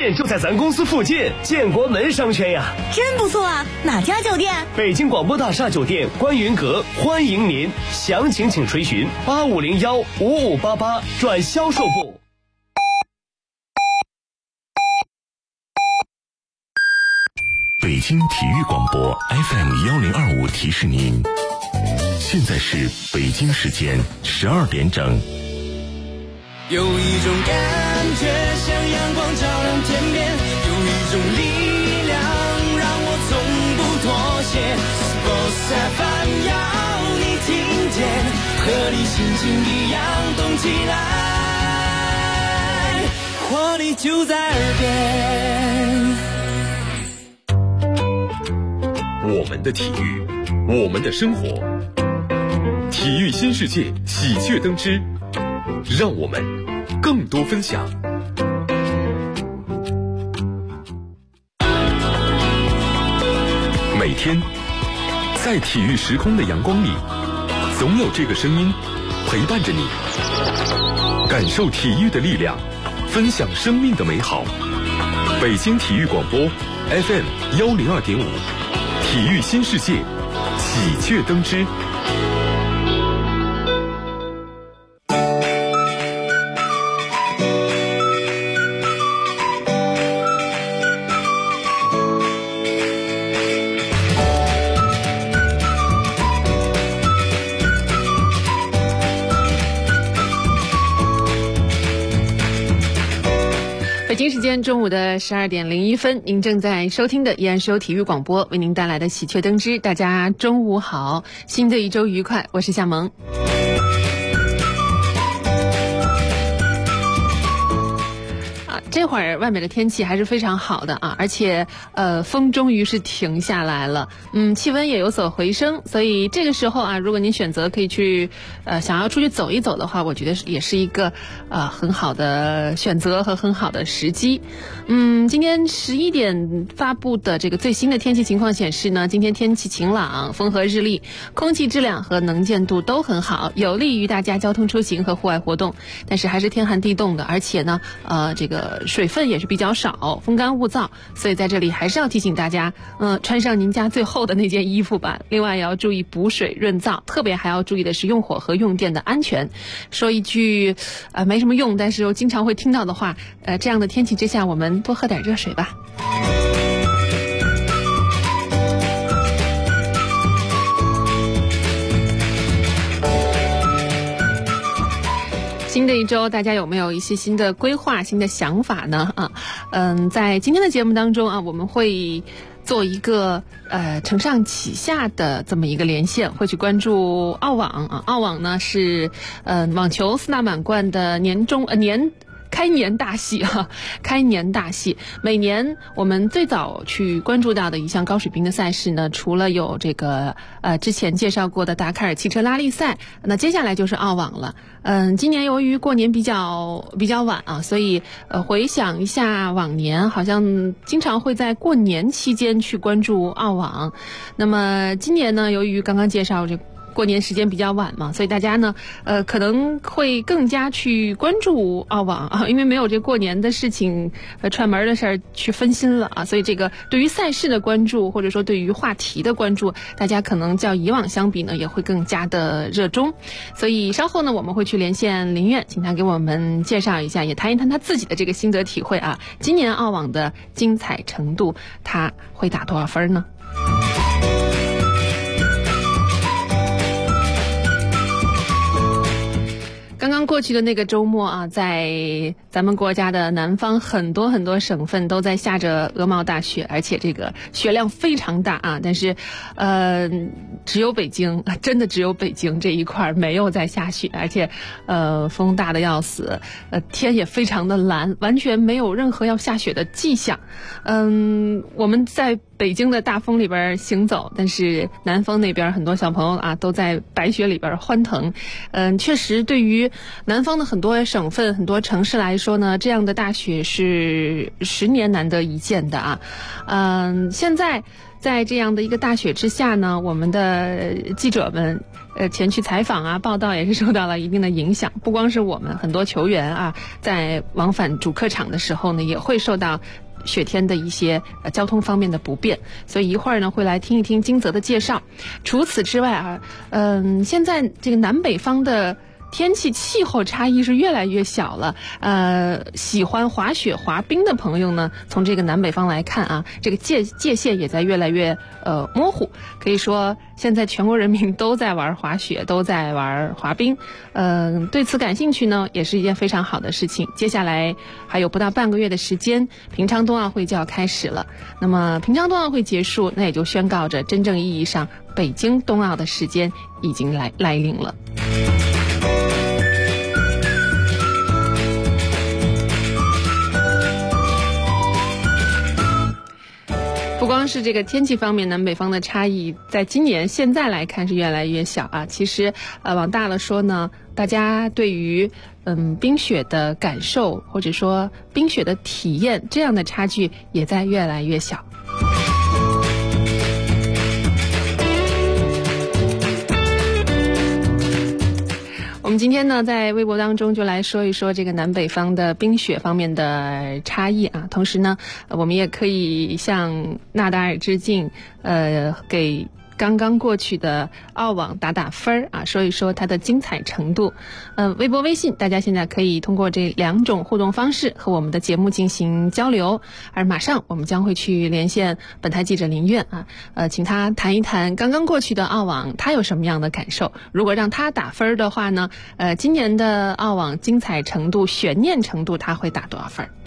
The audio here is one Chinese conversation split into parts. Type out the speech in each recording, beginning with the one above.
店就在咱公司附近，建国门商圈呀。 真不错啊！哪家酒店？ 北京广播大厦酒店观云阁，欢迎您。详情请垂询85015588转销售部。 北京体育广播 FM1025提示您，现在是北京时间12点整。 有一种感觉像阳光照亮天边，有一种力量让我从不妥协。Sports FM 要你听见，和你心情一样动起来，活力就在耳边。 我们的体育，我们的生活，体育新世界喜鹊登枝，让我们更多分享。每天在体育时空的阳光里，总有这个声音陪伴着你，感受体育的力量，分享生命的美好。北京体育广播 FM102.5，体育新世界喜鹊登枝。 北京时间中午的12点01分，您正在收听的依然是由体育广播为您带来的喜鹊登枝。大家中午好，新的一周愉快，我是夏萌。这会儿外面的天气还是非常好的啊，而且风终于是停下来了，气温也有所回升，所以这个时候啊，如果您选择可以去想要出去走一走的话，我觉得也是一个很好的选择和很好的时机。今天11点发布的这个最新的天气情况显示呢，今天天气晴朗，风和日丽，空气质量和能见度都很好，有利于大家交通出行和户外活动。但是还是天寒地冻的，而且呢这个水分也是比较少，风干物燥，所以在这里还是要提醒大家，穿上您家最厚的那件衣服吧。另外也要注意补水润燥，特别还要注意的是用火和用电的安全。说一句没什么用，但是又经常会听到的话，这样的天气之下，我们多喝点热水吧。新的一周，大家有没有一些新的规划、新的想法呢？在今天的节目当中啊，我们会做一个承上启下的这么一个连线，会去关注澳网啊。澳网呢是网球四大满贯的开年大戏啊，开年大戏。每年我们最早去关注到的一项高水平的赛事呢，除了有这个之前介绍过的达喀尔汽车拉力赛，那接下来就是澳网了。今年由于过年比较晚啊，所以回想一下往年，好像经常会在过年期间去关注澳网。那么今年呢，由于刚刚介绍这过年时间比较晚嘛，所以大家呢可能会更加去关注澳网啊，因为没有这过年的事情串门的事儿去分心了啊，所以这个对于赛事的关注，或者说对于话题的关注，大家可能较以往相比呢也会更加的热衷。所以稍后呢我们会去连线林苑，请他给我们介绍一下，也谈一谈他自己的这个心得体会啊，今年澳网的精彩程度他会打多少分呢？刚刚过去的那个周末啊，在咱们国家的南方很多省份都在下着鹅毛大雪，而且这个雪量非常大啊。但是只有北京，真的只有北京这一块没有在下雪，而且风大的要死，天也非常的蓝，完全没有任何要下雪的迹象。我们在北京的大风里边行走，但是南方那边很多小朋友啊都在白雪里边欢腾。确实对于南方的很多省份、很多城市来说呢，这样的大雪是10年难得一见的啊。现在在这样的一个大雪之下呢，我们的记者们前去采访啊、报道也是受到了一定的影响。不光是我们，很多球员啊，在往返主客场的时候呢，也会受到雪天的一些交通方面的不便。所以一会儿呢，会来听一听金泽的介绍。除此之外啊，现在这个南北方的天气气候差异是越来越小了。喜欢滑雪滑冰的朋友呢，从这个南北方来看啊，这个界限也在越来越模糊。可以说现在全国人民都在玩滑雪，都在玩滑冰。对此感兴趣呢，也是一件非常好的事情。接下来还有不到半个月的时间，平昌冬奥会就要开始了。那么平昌冬奥会结束，那也就宣告着真正意义上北京冬奥的时间已经来临了。不光是这个天气方面，南北方的差异在今年现在来看是越来越小啊。其实往大了说呢，大家对于冰雪的感受或者说冰雪的体验，这样的差距也在越来越小。我们今天呢，在微博当中就来说一说这个南北方的冰雪方面的差异啊。同时呢，我们也可以向纳达尔致敬，给刚刚过去的澳网打分啊，说一说它的精彩程度。微博、微信，大家现在可以通过这2种互动方式和我们的节目进行交流。而马上我们将会去连线本台记者林苑啊，请他谈一谈刚刚过去的澳网，他有什么样的感受？如果让他打分的话呢，今年的澳网精彩程度、悬念程度，他会打多少分？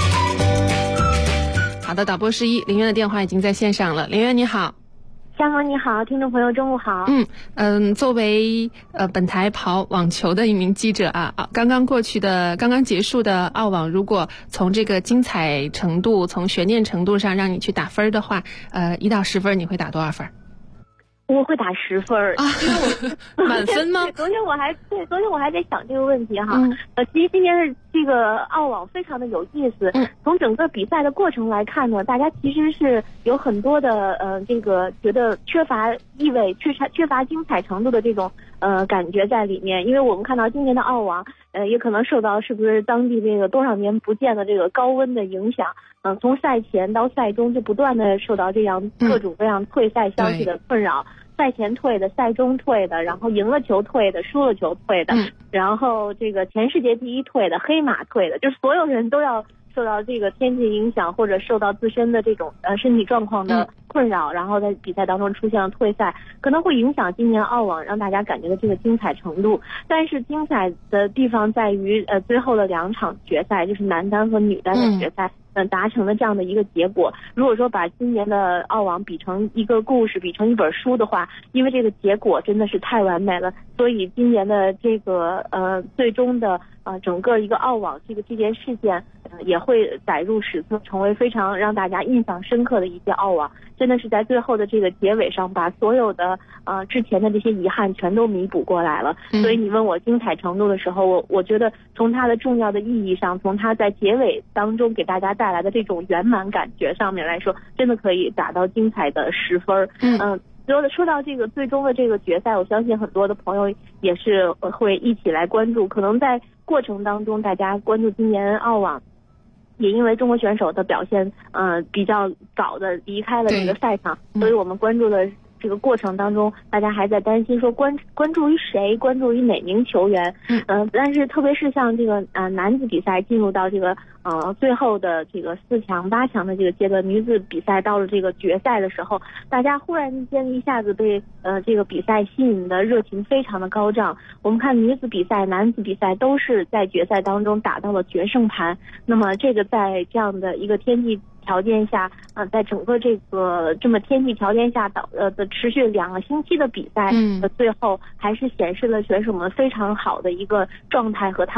好的，导播示意，林苑的电话已经在线上了。林苑你好。 香港你好，听众朋友中午好。 作为本台跑网球的一名记者啊，刚刚结束的澳网，如果从这个精彩程度、从悬念程度上让你去打分的话，1到10分你会打多少分？ 我会打10分啊， 满分吗？ 昨天我还在想这个问题哈。其实今年的这个澳网非常的有意思。从整个比赛的过程来看呢，大家其实是有很多的这个觉得缺乏意味、缺乏精彩程度的这种感觉在里面。因为我们看到今年的澳网，也可能受到是不是当地这个多少年不见的这个高温的影响。从赛前到赛中就不断的受到这样各种各样退赛消息的困扰。赛前退的、赛中退的，然后赢了球退的、输了球退的，然后这个前世界第一退的、黑马退的，就是所有人都要受到这个天气影响，或者受到自身的这种身体状况的困扰，然后在比赛当中出现了退赛，可能会影响今年澳网让大家感觉的这个精彩程度。但是精彩的地方在于最后的2场决赛，就是男单和女单的决赛。达成了这样的一个结果。如果说把今年的澳网比成一个故事，比成一本书的话，因为这个结果真的是太完美了，所以今年的这个最终的整个一个澳网这件事件也会载入史册，成为非常让大家印象深刻的一届澳网。真的是在最后的这个结尾上，把所有的之前的这些遗憾全都弥补过来了。所以你问我精彩程度的时候，我觉得从它的重要的意义上，从它在结尾当中给大家带来的这种圆满感觉上面来说，真的可以打到精彩的10分。说到这个最终的这个决赛，我相信很多的朋友也是会一起来关注。可能在过程当中，大家关注今年澳网，也因为中国选手的表现比较早的离开了这个赛场，所以我们关注的这个过程当中，大家还在担心说关注于谁，关注于哪名球员。但是特别是像这个男子比赛进入到这个最后的这个4强、8强的这个阶段，女子比赛到了这个决赛的时候，大家忽然间一下子被这个比赛吸引的热情非常的高涨。我们看女子比赛、男子比赛都是在决赛当中打到了决胜盘。那么这个在这样的一个天气条件下，在整个这个这么天气条件下的持续2个星期的比赛的最后，还是显示了选手们非常好的一个状态和他们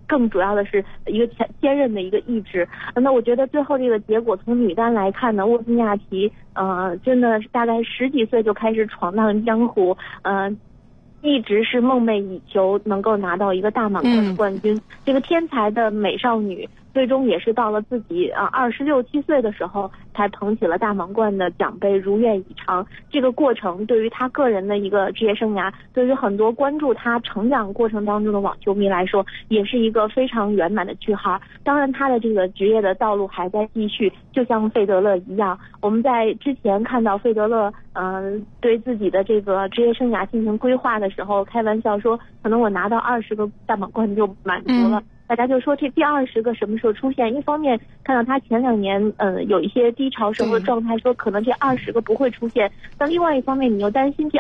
更主要的是一个坚韧的一个意志。那我觉得最后这个结果从女单来看呢，沃兹尼亚奇真的大概10几岁就开始闯荡江湖，一直是梦寐以求能够拿到一个大满贯的冠军。这个天才的美少女最终也是到了自己26、27岁的时候才捧起了大满贯的奖杯，如愿以偿。这个过程对于她个人的一个职业生涯，对于很多关注她成长过程当中的网球迷来说，也是一个非常圆满的句号。当然她的这个职业的道路还在继续，就像费德勒一样，我们在之前看到费德勒对自己的这个职业生涯进行规划的时候，开玩笑说可能我拿到20个大满贯就满足了。大家就说这第20个什么时候出现？一方面看到他前2年有一些低潮时候的状态，说可能这20个不会出现。但另外一方面，你又担心第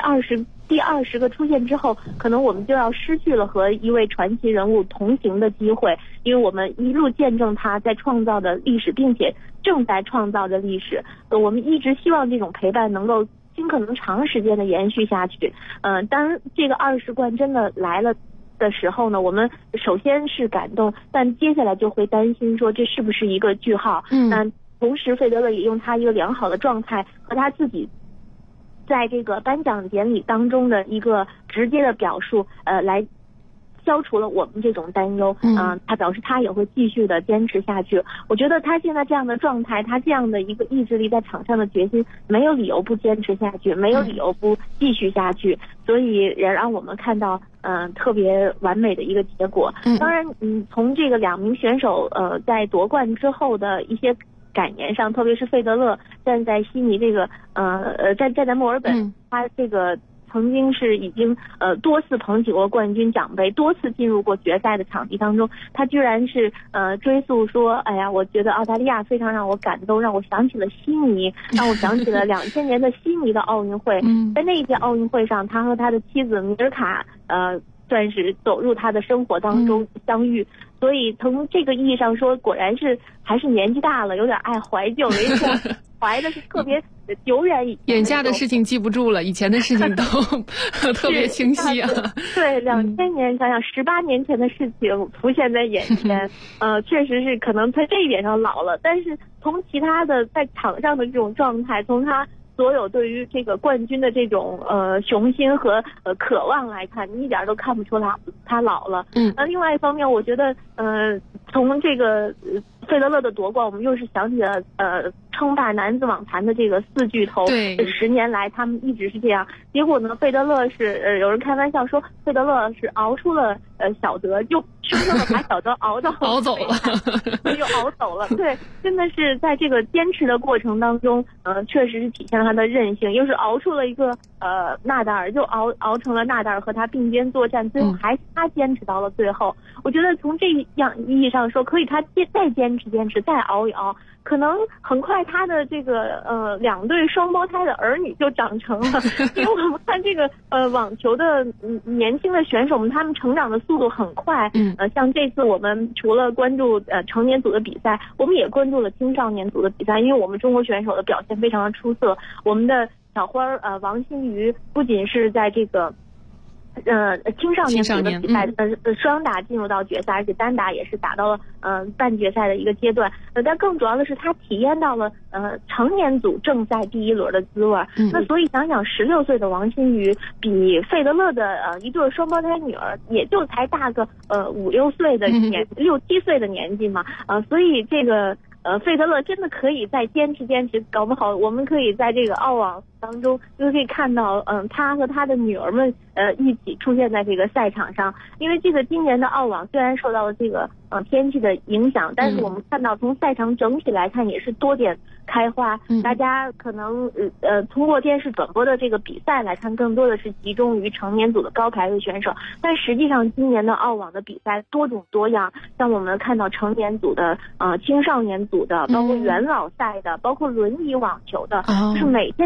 20个出现之后，可能我们就要失去了和一位传奇人物同行的机会，因为我们一路见证他在创造的历史，并且正在创造的历史。我们一直希望这种陪伴能够尽可能长时间的延续下去。当这个20冠真的来了的时候呢，我们首先是感动，但接下来就会担心说这是不是一个句号。同时费德勒也用他一个良好的状态和他自己在这个颁奖典礼当中的一个直接的表述来消除了我们这种担忧。他表示他也会继续的坚持下去。我觉得他现在这样的状态，他这样的一个意志力，在场上的决心，没有理由不坚持下去，没有理由不继续下去，所以也让我们看到特别完美的一个结果。当然从这个2名选手在夺冠之后的一些感言上，特别是费德勒站在悉尼这个站在墨尔本，他这个曾经是已经多次捧起过冠军奖杯，多次进入过决赛的场地当中，他居然是追溯说，哎呀，我觉得澳大利亚非常让我感动，让我想起了悉尼，让我想起了2000年的悉尼的奥运会。在那一届奥运会上，他和他的妻子米尔卡算是走入他的生活当中相遇。所以从这个意义上说，果然是还是年纪大了，有点爱怀旧，有一种怀的是特别久远以前， 眼下的事情记不住了，以前的事情都特别清晰啊。 对，2000年想想18年前的事情浮现在眼前，确实是可能在这一点上老了，但是从其他的在场上的这种状态，从他所有对于这个冠军的这种雄心和渴望来看，你一点都看不出他老了。另外一方面，我觉得从这个费德勒的夺冠，我们又是想起了称霸男子网坛的这个4巨头。对，10年来他们一直是这样。结果呢，费德勒是有人开玩笑说，费德勒是熬出了小德，又生生的把小德熬走了，又熬走了。对，真的是在这个坚持的过程当中，确实是体现了他的韧性，又是熬出了一个纳达尔，又熬成了纳达尔和他并肩作战，最后还是他坚持到了最后。我觉得从这样意义上说，可以他再坚持，再熬一熬，可能很快他的这个2对双胞胎的儿女就长成了。因为我们看这个网球的年轻的选手们，他们成长的速度很快。像这次我们除了关注成年组的比赛，我们也关注了青少年组的比赛，因为我们中国选手的表现非常的出色。我们的小花王欣瑜不仅是在这个青少年组的比赛双打进入到决赛，而且单打也是打到了半决赛的一个阶段。但更主要的是他体验到了成年组正赛第1轮的滋味。那所以想想16岁的王欣瑜比费德勒的一对双胞胎女儿也就才大个5、6岁的6、7岁的年纪嘛。所以这个费德勒真的可以再坚持，搞不好我们可以在这个澳网当中就可以看到他和他的女儿们一起出现在这个赛场上。因为这个今年的澳网虽然受到了这个天气的影响，但是我们看到从赛场整体来看也是多点开花。大家可能通过电视转播的这个比赛来看，更多的是集中于成年组的高排位选手，但实际上今年的澳网的比赛多种多样，像我们看到成年组的青少年组的，包括元老赛的，包括轮椅网球的，就是每天的赛程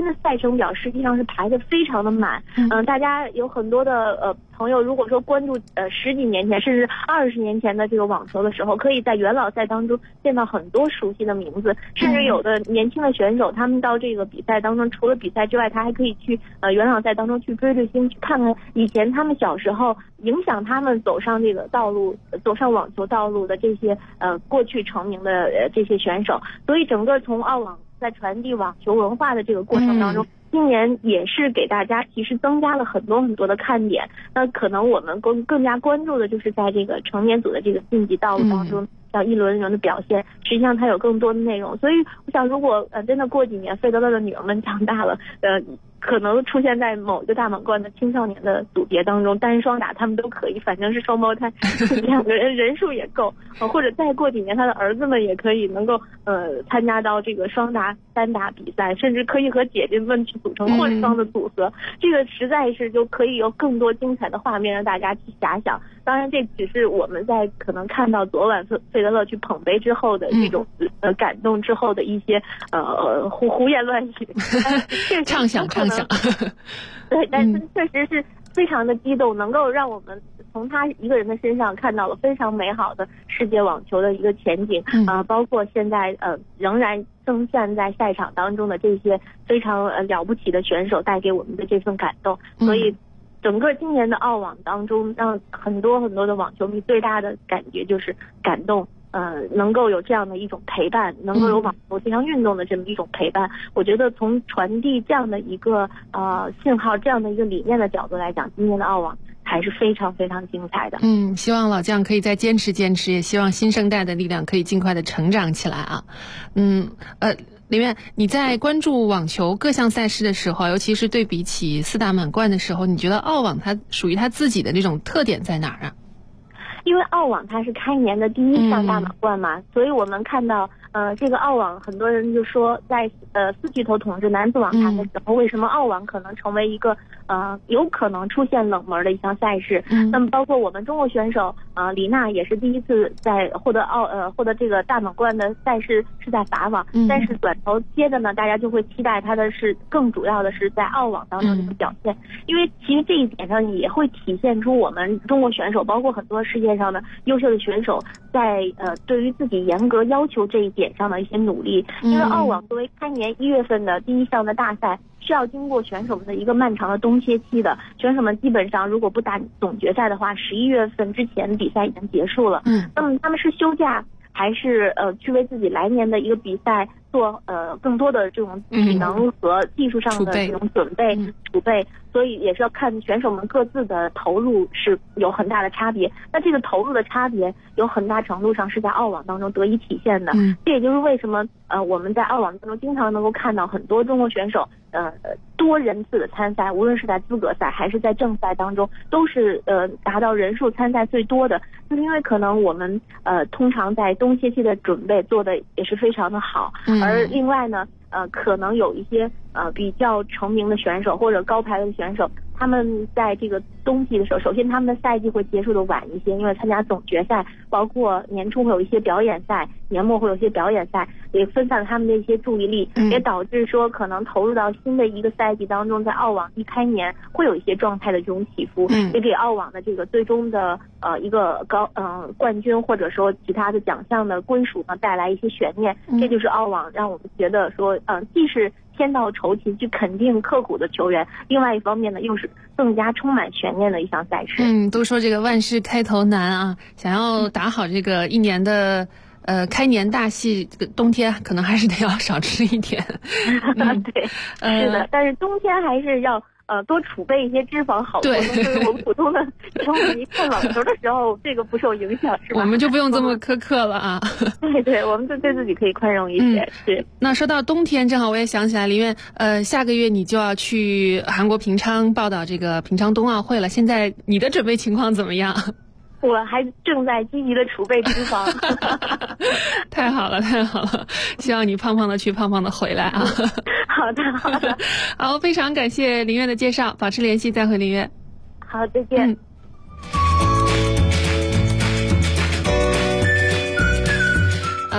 程表实际上是排得非常的满。大家有很多的朋友，如果说关注10几年前甚至20年前的这个网球的时候，可以在元老赛当中见到很多熟悉的名字，甚至有的年轻的选手，他们到这个比赛当中，除了比赛之外，他还可以去元老赛当中去追星，去看看以前他们小时候影响他们走上这个道路，走上网球道路的这些过去成名的这些选手。所以整个从澳网在传递网球文化的这个过程当中，今年也是给大家其实增加了很多很多的看点。那可能我们更加关注的就是在这个成年组的这个竞技道路当中，像一轮一轮的表现，实际上它有更多的内容。所以我想，如果真的过几年费德勒的女儿们长大了，可能出现在某一个大满贯的青少年的组别当中，单双打他们都可以，反正是双胞胎，2个人人数也够，或者再过几年他的儿子们也可以能够参加到这个双打单打比赛，甚至可以和姐姐们去组成混双的组合，这个实在是就可以有更多精彩的画面让大家去遐想。当然这只是我们在可能看到昨晚费德勒去捧杯之后的这种感动之后的一些胡言乱语畅想对，但是确实是非常的激动，能够让我们从他一个人的身上看到了非常美好的世界网球的一个前景包括现在仍然正站在赛场当中的这些非常了不起的选手带给我们的这份感动。所以整个今年的澳网当中，让很多很多的网球迷最大的感觉就是感动。能够有这样的一种陪伴，能够有网球这项运动的这么一种陪伴，我觉得从传递这样的一个信号，这样的一个理念的角度来讲，今年的澳网还是非常非常精彩的。 希望老将可以再坚持，也希望新生代的力量可以尽快的成长起来啊。林苑，你在关注网球各项赛事的时候，尤其是对比起4大满贯的时候，你觉得澳网它属于它自己的这种特点在哪儿啊？ 因为澳网它是开年的第1项大满贯嘛，所以我们看到这个澳网很多人就说在4巨头统治男子网坛的时候，为什么澳网可能成为一个有可能出现冷门的一项赛事。那么包括我们中国选手李娜也是第一次在获得这个大满贯的赛事是在法网，但是转头接着呢，大家就会期待她的是更主要的是在澳网当中的表现，因为其实这一点上也会体现出我们中国选手包括很多世界上的优秀的选手在对于自己严格要求这一点上的一些努力。因为澳网作为开年1月份的第1项的大赛，需要经过选手们的一个漫长的冬歇期的，选手们基本上如果不打总决赛的话，11月份之前比赛已经结束了。那么他们是休假还是去为自己来年的一个比赛做更多的这种体能和技术上的这种准备储备，所以也是要看选手们各自的投入是有很大的差别。那这个投入的差别有很大程度上是在澳网当中得以体现的。这也就是为什么我们在澳网当中经常能够看到很多中国选手多人次的参赛，无论是在资格赛还是在正赛当中，都是达到人数参赛最多的。就是因为可能我们通常在冬歇期的准备做的也是非常的好，而另外呢可能有一些比较成名的选手或者高排的选手，他们在这个冬季的时候，首先他们的赛季会结束的晚一些，因为参加总决赛，包括年初会有一些表演赛，年末会有一些表演赛，也分散了他们的一些注意力，也导致说可能投入到新的一个赛季当中，在澳网一开年会有一些状态的这种起伏，也给澳网的这个最终的一个冠军或者说其他的奖项的归属呢带来一些悬念。这就是澳网让我们觉得说既是天道酬勤去肯定刻苦的球员，另外一方面呢又是更加充满悬念的一项赛事。 都说这个万事开头难啊，想要打好这个一年的开年大戏，这个冬天可能还是得要少吃一点。 对，是的，但是冬天还是要多储备一些脂肪好，对我们普通的球迷看网球的时候这个不受影响，是吧？ 我们就不用这么苛刻了啊。 对，我们就对自己可以宽容一些。是。 那说到冬天，正好我也想起来，林苑下个月你就要去韩国平昌报道这个平昌冬奥会了，现在你的准备情况怎么样？ 我还正在积极的储备脂肪。 太好了，希望你胖胖的去，胖胖的回来啊。 好的。 好，非常感谢林苑的介绍，保持联系，再会林苑。 好，再见。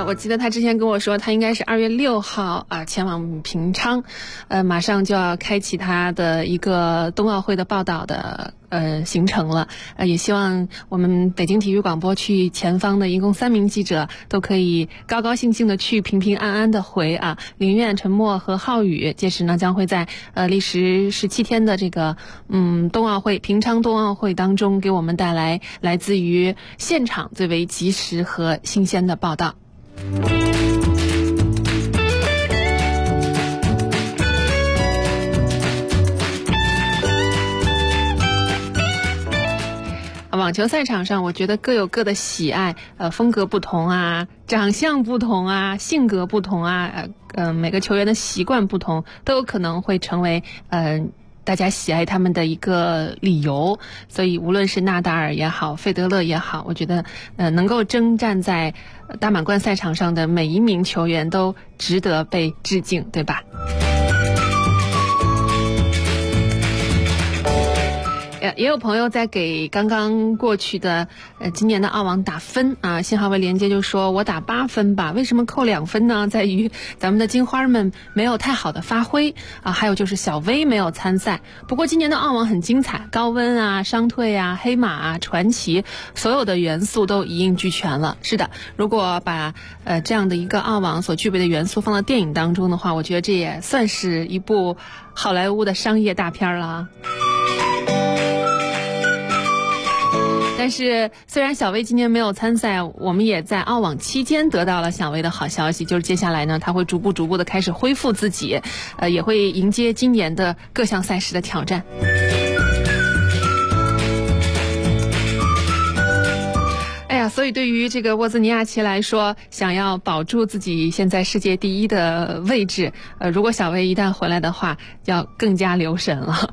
我记得他之前跟我说，他应该是2月6号前往平昌，马上就要开启他的一个冬奥会的报道的行程了。也希望我们北京体育广播去前方的一共3名记者都可以高高兴兴的去，平平安安的回啊。林苑、陈默和浩宇届时呢将会在历时17天的这个冬奥会平昌冬奥会当中，给我们带来来自于现场最为及时和新鲜的报道。网球赛场上，我觉得各有各的喜爱，风格不同啊，长相不同啊，性格不同啊，每个球员的习惯不同，都有可能会成为大家喜爱他们的一个理由。所以无论是纳达尔也好，费德勒也好，我觉得能够征战在大满贯赛场上的每一名球员都值得被致敬，对吧？也有朋友在给刚刚过去的今年的澳网打分啊，信号位连接就说我打8分吧，为什么扣2分呢？在于咱们的金花们没有太好的发挥啊，还有就是小威没有参赛。不过今年的澳网很精彩，高温啊、伤退啊、黑马啊、传奇，所有的元素都一应俱全了。是的，如果把这样的一个澳网所具备的元素放到电影当中的话，我觉得这也算是一部好莱坞的商业大片了。但是虽然小威今年没有参赛，我们也在澳网期间得到了小威的好消息，就是接下来呢他会逐步的开始恢复自己，也会迎接今年的各项赛事的挑战。所以对于这个沃兹尼亚奇来说，想要保住自己现在世界第1的位置，如果小威一旦回来的话，要更加留神了。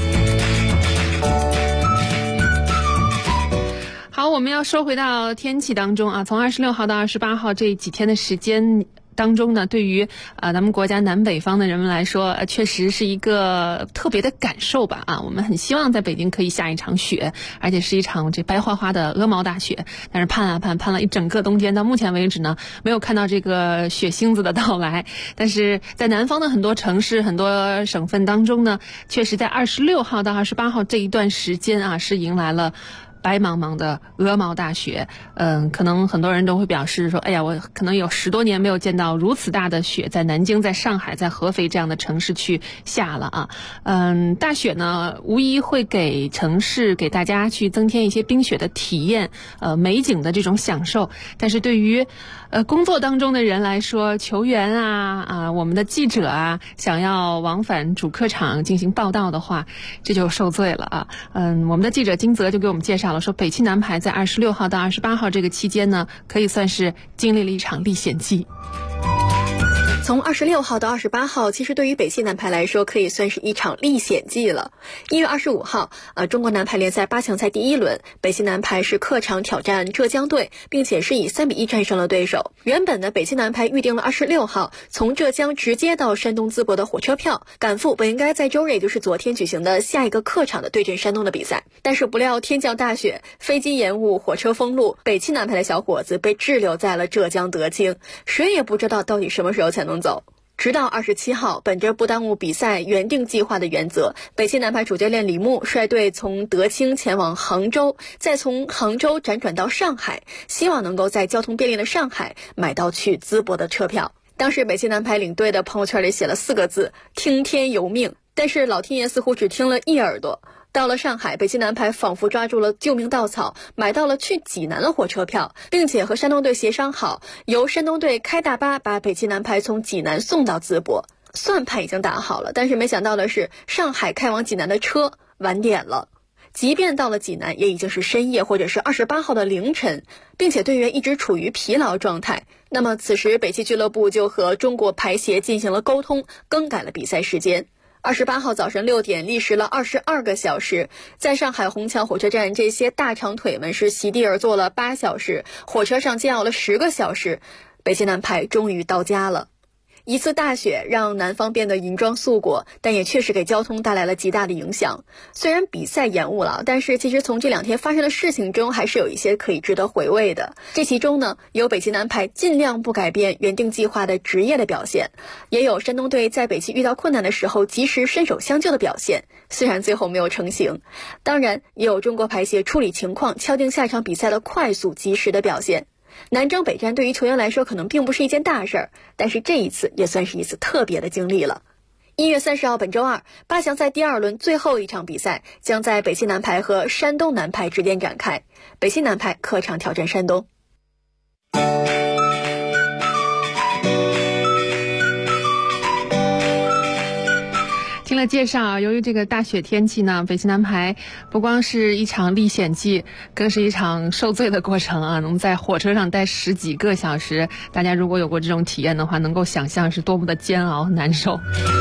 好，我们要说回到天气当中啊，从26号到28号这几天的时间当中呢，对于咱们国家南北方的人们来说，确实是一个特别的感受吧啊！我们很希望在北京可以下一场雪，而且是一场这白花花的鹅毛大雪。但是盼了一整个冬天，到目前为止呢，没有看到这个雪星子的到来。但是在南方的很多城市、很多省份当中呢，确实在26号到28号这一段时间啊，是迎来了白茫茫的鹅毛大雪。可能很多人都会表示说，哎呀，我可能有10多年没有见到如此大的雪在南京、在上海、在合肥这样的城市去下了啊。大雪呢无疑会给城市、给大家去增添一些冰雪的体验，美景的这种享受。但是对于工作当中的人来说，球员啊我们的记者啊，想要往返主客场进行报道的话，这就受罪了啊。我们的记者金泽就给我们介绍了，说北汽男排在26号到28号这个期间呢，可以算是经历了一场历险记。 从26号到28号，其实对于北汽男排来说，可以算是一场历险记了。1月25号，中国男排联赛8强赛第1轮，北汽男排是客场挑战浙江队，并且是以3-1战胜了对手。原本呢，北汽男排预定了26号从浙江直接到山东淄博的火车票，赶赴本应该在周日，也就是昨天举行的下一个客场的对阵山东的比赛。但是不料天降大雪，飞机延误，火车封路，北汽男排的小伙子被滞留在了浙江德清，谁也不知道到底什么时候才能走。直到27号，本着不耽误比赛原定计划的原则，北汽男排主教练李牧率队从德清前往杭州，再从杭州辗转到上海，希望能够在交通便利的上海买到去淄博的车票。当时北汽男排领队的朋友圈里写了4个字：听天由命。但是老天爷似乎只听了一耳朵。到了上海，北汽男排仿佛抓住了救命稻草，买到了去济南的火车票，并且和山东队协商好，由山东队开大巴把北汽男排从济南送到淄博。算盘已经打好了，但是没想到的是，上海开往济南的车晚点了。即便到了济南，也已经是深夜或者是28号的凌晨，并且队员一直处于疲劳状态。那么此时北汽俱乐部就和中国排协进行了沟通，更改了比赛时间。28号早晨6点，历时了22个小时，在上海虹桥火车站，这些大长腿们是席地而坐了8小时，火车上煎熬了10个小时，北汽男排终于到家了。 一次大雪让南方变得银装素裹，但也确实给交通带来了极大的影响。虽然比赛延误了，但是其实从这2天发生的事情中，还是有一些可以值得回味的。这其中呢，有北汽男排尽量不改变原定计划的职业的表现，也有山东队在北汽遇到困难的时候及时伸手相救的表现，虽然最后没有成型。当然，也有中国排协处理情况、敲定下一场比赛的快速及时的表现。南征北战对于球员来说可能并不是一件大事儿，但是这一次也算是一次特别的经历了。1月30号本周二，8强赛第2轮最后一场比赛将在北汽男排和山东男排之间展开，北汽男排客场挑战山东。 听了介绍，由于这个大雪天气呢，北汽男排不光是一场历险记，更是一场受罪的过程啊！能在火车上待10几个小时，大家如果有过这种体验的话，能够想象是多么的煎熬难受。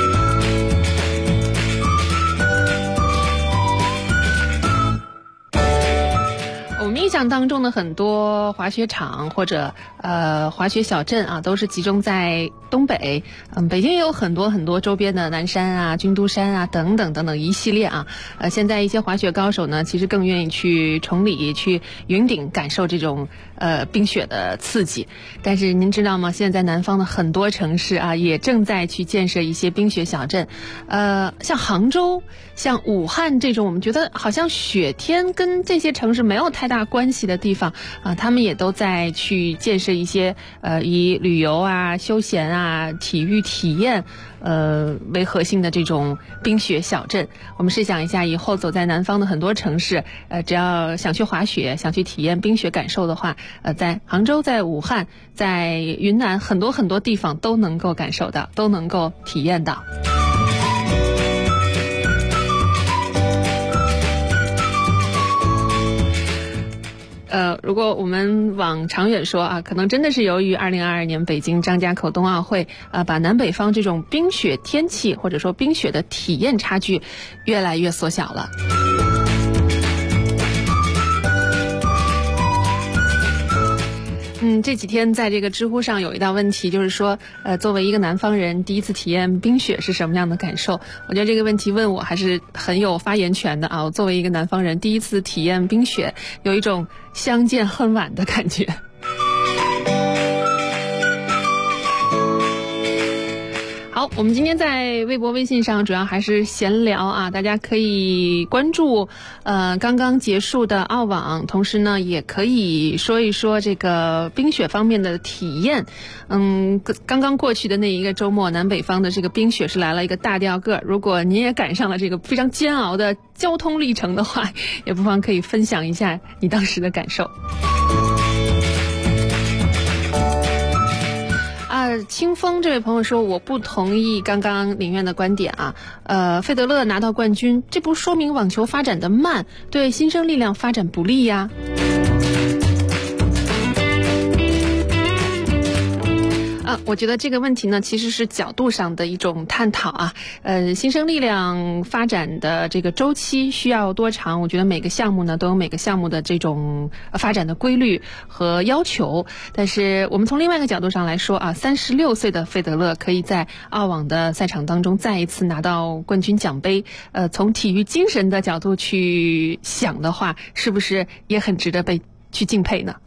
我们印象当中的很多滑雪场或者滑雪小镇啊，都是集中在东北。北京也有很多很多周边的南山啊、军都山啊等等等等一系列啊。现在一些滑雪高手呢，其实更愿意去崇礼、去云顶感受这种冰雪的刺激。但是您知道吗？现在南方的很多城市啊，也正在去建设一些冰雪小镇。像杭州、像武汉这种，我们觉得好像雪天跟这些城市没有太大关系的地方啊，他们也都在去建设一些以旅游啊、休闲啊、体育体验为核心的这种冰雪小镇。我们试想一下，以后走在南方的很多城市，只要想去滑雪、想去体验冰雪感受的话，在杭州、在武汉、在云南很多很多地方都能够感受到，都能够体验到。如果我们往长远说啊，可能真的是由于2022年北京张家口冬奥会把南北方这种冰雪天气或者说冰雪的体验差距越来越缩小了。这几天在这个知乎上有一道问题，就是说作为一个南方人，第一次体验冰雪是什么样的感受？我觉得这个问题问我还是很有发言权的啊！我作为一个南方人，第一次体验冰雪，有一种相见恨晚的感觉。好，我们今天在微博、微信上主要还是闲聊啊，大家可以关注刚刚结束的澳网，同时呢也可以说一说这个冰雪方面的体验。刚刚过去的那一个周末，南北方的这个冰雪是来了一个大吊个，如果您也赶上了这个非常煎熬的交通历程的话，也不妨可以分享一下你当时的感受。清风这位朋友说，我不同意刚刚林苑的观点啊。费德勒拿到冠军，这不说明网球发展的慢，对新生力量发展不利呀。我觉得这个问题呢，其实是角度上的一种探讨啊。新生力量发展的这个周期需要多长？我觉得每个项目呢都有每个项目的这种发展的规律和要求。但是我们从另外一个角度上来说啊，36岁的费德勒可以在澳网的赛场当中再一次拿到冠军奖杯。从体育精神的角度去想的话，是不是也很值得被去敬佩呢？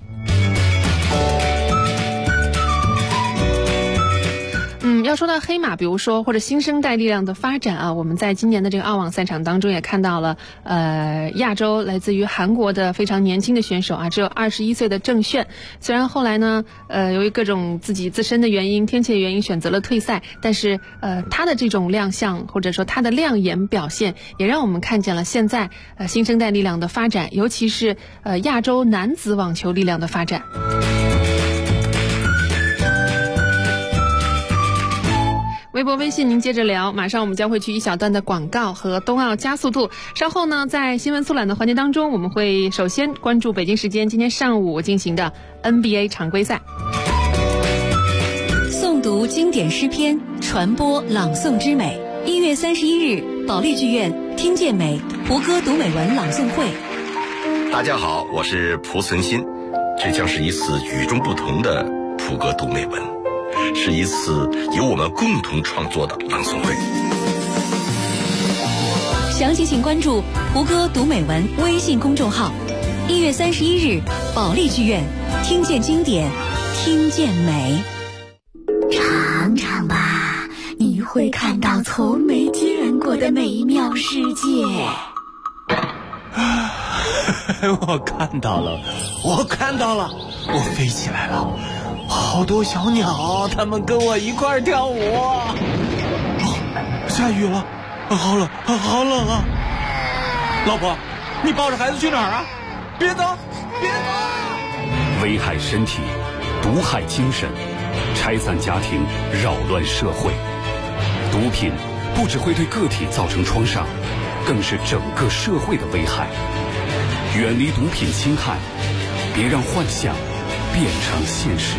要说到黑马，比如说或者新生代力量的发展啊，我们在今年的这个澳网赛场当中也看到了，亚洲来自于韩国的非常年轻的选手啊，只有21岁的郑炫。虽然后来呢，由于各种自己自身的原因、天气的原因选择了退赛，但是他的这种亮相或者说他的亮眼表现，也让我们看见了现在新生代力量的发展，尤其是亚洲男子网球力量的发展。微博、微信您接着聊，马上我们将会去一小段的广告和冬奥加速度。稍后呢，在新闻速览的环节当中，我们会首先关注北京时间今天上午进行的 NBA 常规赛。 诵读经典诗篇，传播朗诵之美。1月31日，保利剧院听见美胡歌读美文朗诵会。 大家好，我是蒲存昕，这将是一次与众不同的胡歌读美文。 是一次由我们共同创作的朗诵会。 详情请关注胡歌读美文微信公众号。1月31日，保利剧院，听见经典，听见美。 尝尝吧，你会看到从没见过的美妙世界。 我看到了，我飞起来了，好多小鸟，它们跟我一块儿跳舞。下雨了，好冷啊！老婆，你抱着孩子去哪儿啊？别走！ 危害身体，毒害精神，拆散家庭，扰乱社会。毒品不只会对个体造成创伤，更是整个社会的危害。远离毒品侵害，别让幻想变成现实。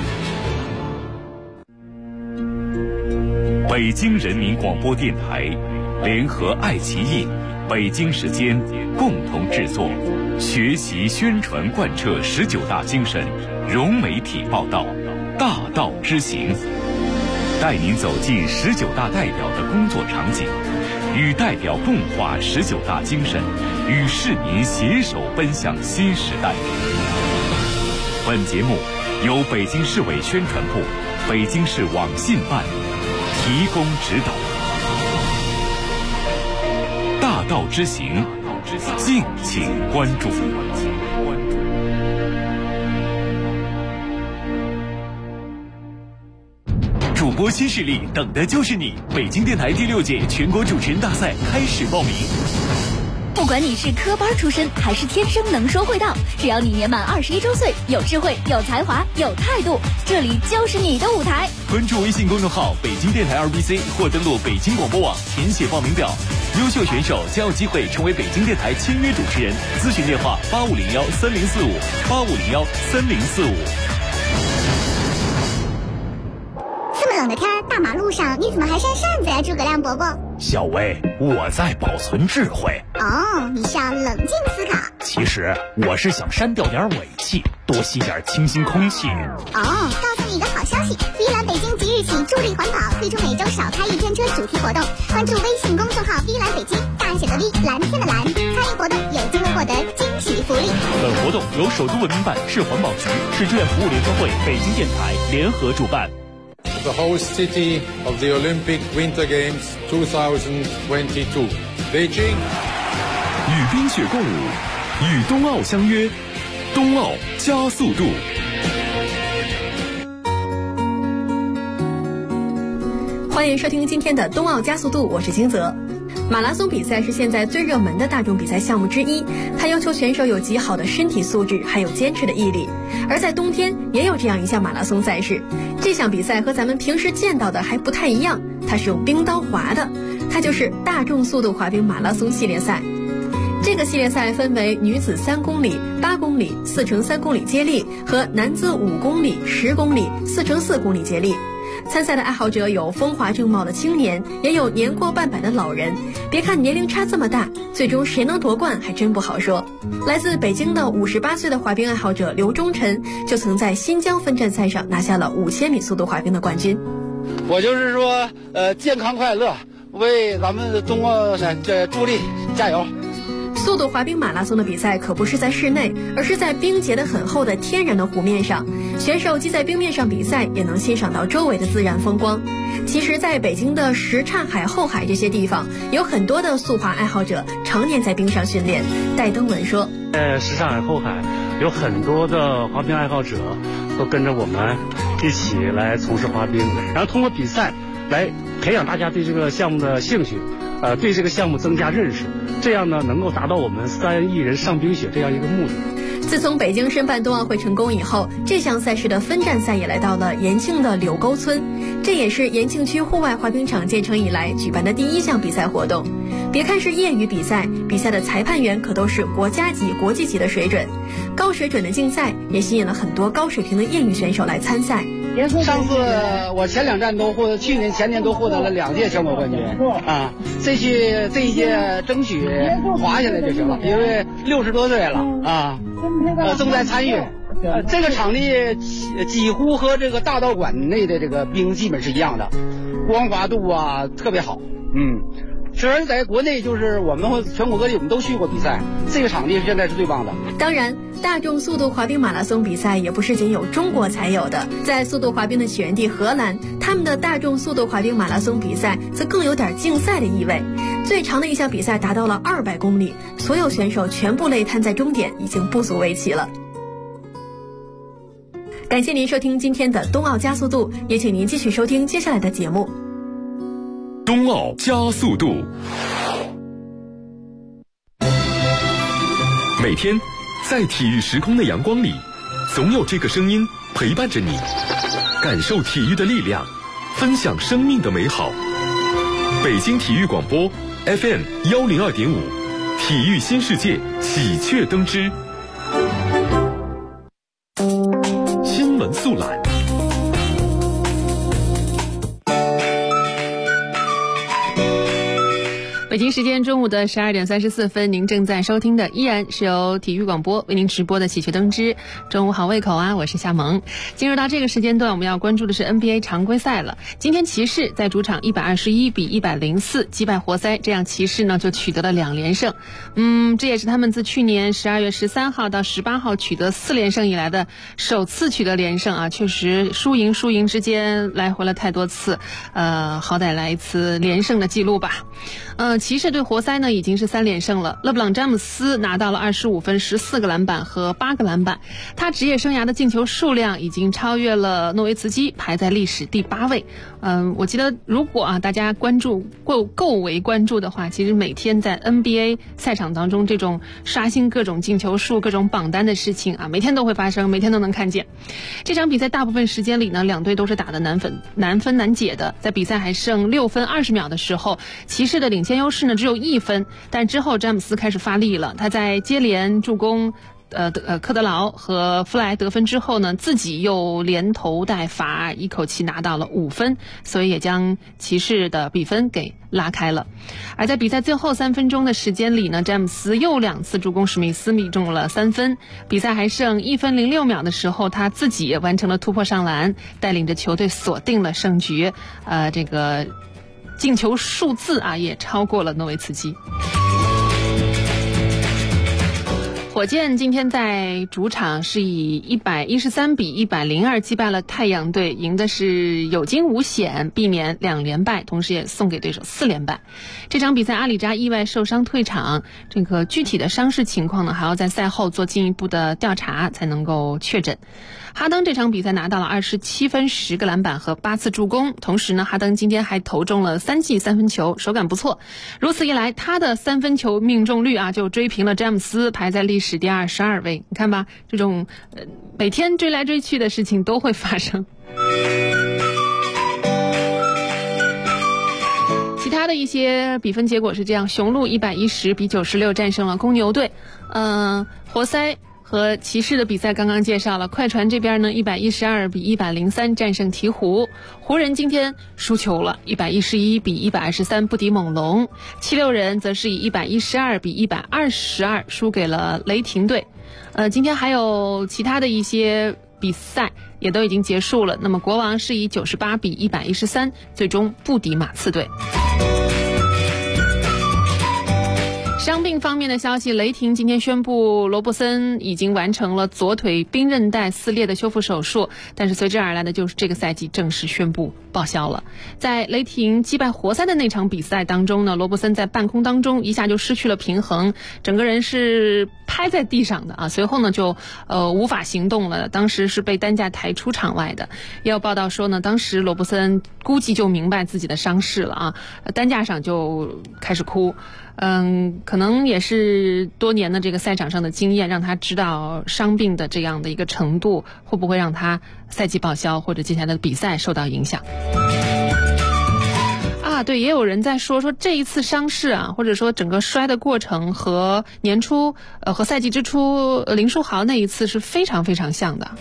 北京人民广播电台联合爱奇艺、北京时间共同制作，学习宣传贯彻19大精神，融媒体报道，大道之行，带您走进19大代表的工作场景，与代表共话19大精神，与市民携手奔向新时代。本节目由北京市委宣传部、北京市网信办提供指导。大道之行，敬请关注。 主播新势力，等的就是你！北京电台第6届全国主持人大赛开始报名。 不管你是科班出身还是天生能说会道，只要你年满21周岁，有智慧、有才华、有态度，这里就是你的舞台。 关注微信公众号北京电台2BC 或登录北京广播网填写报名表，优秀选手将有机会成为北京电台签约主持人。咨询电话85013045，85013045。 这么冷的天，大马路上你怎么还扇扇子呀，诸葛亮伯伯？ 小薇，我在保存智慧。 哦，你是要冷静思考。 其实我是想删掉点尾气，多吸点清新空气。 告诉你一个好消息，碧蓝北京即日起助力环保，推出每周少开一天车主题活动。关注微信公众号碧蓝北京，大写的 V， 蓝天的蓝，参与活动有机会获得惊喜福利。 本活动由首都文明办、市环保局、市志愿服务联合会、北京电台联合主办。 The host city of the Olympic Winter Games 2022, Beijing. 与冰雪共舞，与冬奥相约，冬奥加速度。 欢迎收听今天的冬奥加速度，我是金泽。马拉松比赛是现在最热门的大众比赛项目之一，它要求选手有极好的身体素质，还有坚持的毅力。而在冬天也有这样一项马拉松赛事，这项比赛和咱们平时见到的还不太一样，它是用冰刀滑的，它就是大众速度滑冰马拉松系列赛。这个系列赛分为女子3公里、8公里、4×3公里接力和男子5公里、10公里、4×4公里接力。参赛的爱好者有风华正茂的青年，也有年过半百的老人。别看年龄差这么大，最终谁能夺冠还真不好说。来自北京的58岁的滑冰爱好者刘忠臣，就曾在新疆分站赛上拿下了5000米速度滑冰的冠军。 我就是说，健康快乐，为咱们冬奥赛助力，加油！ 速度滑冰马拉松的比赛可不是在室内，而是在冰结得很厚的天然的湖面上。选手既在冰面上比赛，也能欣赏到周围的自然风光。其实在北京的什刹海、后海这些地方，有很多的速滑爱好者常年在冰上训练。戴登文说， 什刹海、后海有很多的滑冰爱好者都跟着我们一起来从事滑冰，然后通过比赛来培养大家对这个项目的兴趣，对这个项目增加认识，这样呢能够达到我们3亿人上冰雪这样一个目的。 自从北京申办冬奥会成功以后，这项赛事的分站赛也来到了延庆的柳沟村，这也是延庆区户外滑冰场建成以来举办的第1项比赛活动。别看是业余比赛，比赛的裁判员可都是国家级、国际级的水准。高水准的竞赛也吸引了很多高水平的业余选手来参赛。 上次我前2站去年、前年都获得了2届全国冠军啊！这一届争取滑下来就行了，因为60多岁了啊，正在参与。 这个场地几乎和这个大道馆内的这个冰基本是一样的，光滑度啊特别好。虽然在国内就是我们全国各地我们都去过比赛，这个场地现在是最棒的。 当然，大众速度滑冰马拉松比赛也不是仅有中国才有的，在速度滑冰的起源地荷兰，他们的大众速度滑冰马拉松比赛则更有点竞赛的意味。最长的一项比赛达到了200公里，所有选手全部累瘫在终点，已经不足为奇了。感谢您收听今天的冬奥加速度，也请您继续收听接下来的节目。 冬奥加速度，每天在体育时空的阳光里，总有这个声音陪伴着你，感受体育的力量，分享生命的美好。北京体育广播 FM 102.5，体育新世界喜鹊登枝。新闻速览。 北京时间中午的12点34分，您正在收听的依然是由体育广播为您直播的喜鹊登枝。中午好胃口啊，我是夏萌。进入到这个时间段，我们要关注的是 NBA 常规赛了。今天骑士在主场121比104击败活塞，这样骑士呢就取得了2连胜。这也是他们自去年12月13号到18号取得4连胜以来的首次取得连胜啊。确实输赢之间来回了太多次，好歹来一次连胜的记录吧。骑士对活塞呢已经是3连胜了，勒布朗詹姆斯拿到了25分、14个篮板和8个篮板，他职业生涯的进球数量已经超越了诺维茨基，排在历史第8位。我记得如果大家够为关注的话，其实每天在 NBA 赛场当中这种刷新各种进球数、各种榜单的事情啊，每天都会发生，每天都能看见。这场比赛大部分时间里呢，两队都是打得难分难解的，在比赛还剩6分20秒的时候，骑士的领先优势呢只有1分，但之后詹姆斯开始发力了，他在接连助攻科德劳和弗莱得分之后呢，自己又连投带罚，一口气拿到了5分，所以也将骑士的比分给拉开了。而在比赛最后3分钟的时间里呢，詹姆斯又2次助攻史密斯，命中了3分。比赛还剩1分06秒的时候，他自己也完成了突破上篮，带领着球队锁定了胜局。这个进球数字也超过了诺维茨基。火箭今天在主场是以113比102击败了太阳队，赢的是有惊无险，避免2连败，同时也送给对手4连败。这场比赛阿里扎意外受伤退场，这个具体的伤势情况呢，还要在赛后做进一步的调查才能够确诊。哈登这场比赛拿到了27分、10个篮板和8次助攻，同时呢，哈登今天还投中了3记3分球，手感不错。如此一来，他的3分球命中率就追平了詹姆斯，排在历史第22位。你看吧，这种每天追来追去的事情都会发生。其他的一些比分结果是这样：雄鹿110比96战胜了公牛队。活塞和骑士的比赛刚刚介绍了，快船这边呢112比103战胜鹈鹕，湖人今天输球了，111比123不敌猛龙，76人则是以112比122输给了雷霆队。今天还有其他的一些比赛也都已经结束了，那么国王是以98比113最终不敌马刺队。伤病方面的消息，雷霆今天宣布罗伯森已经完成了左腿髌韧带撕裂的修复手术，但是随之而来的就是这个赛季正式宣布报销了。在雷霆击败活塞的那场比赛当中呢，罗伯森在半空当中一下就失去了平衡，整个人是拍在地上的随后呢就无法行动了，当时是被担架抬出场外的。也有报道说呢，当时罗伯森估计就明白自己的伤势了担架上就开始哭。可能也是多年的这个赛场上的经验，让他知道伤病的这样的一个程度会不会让他赛季报销或者接下来的比赛受到影响。对，也有人在说这一次伤势或者说整个摔的过程和年初和赛季之初林书豪那一次是非常非常像的。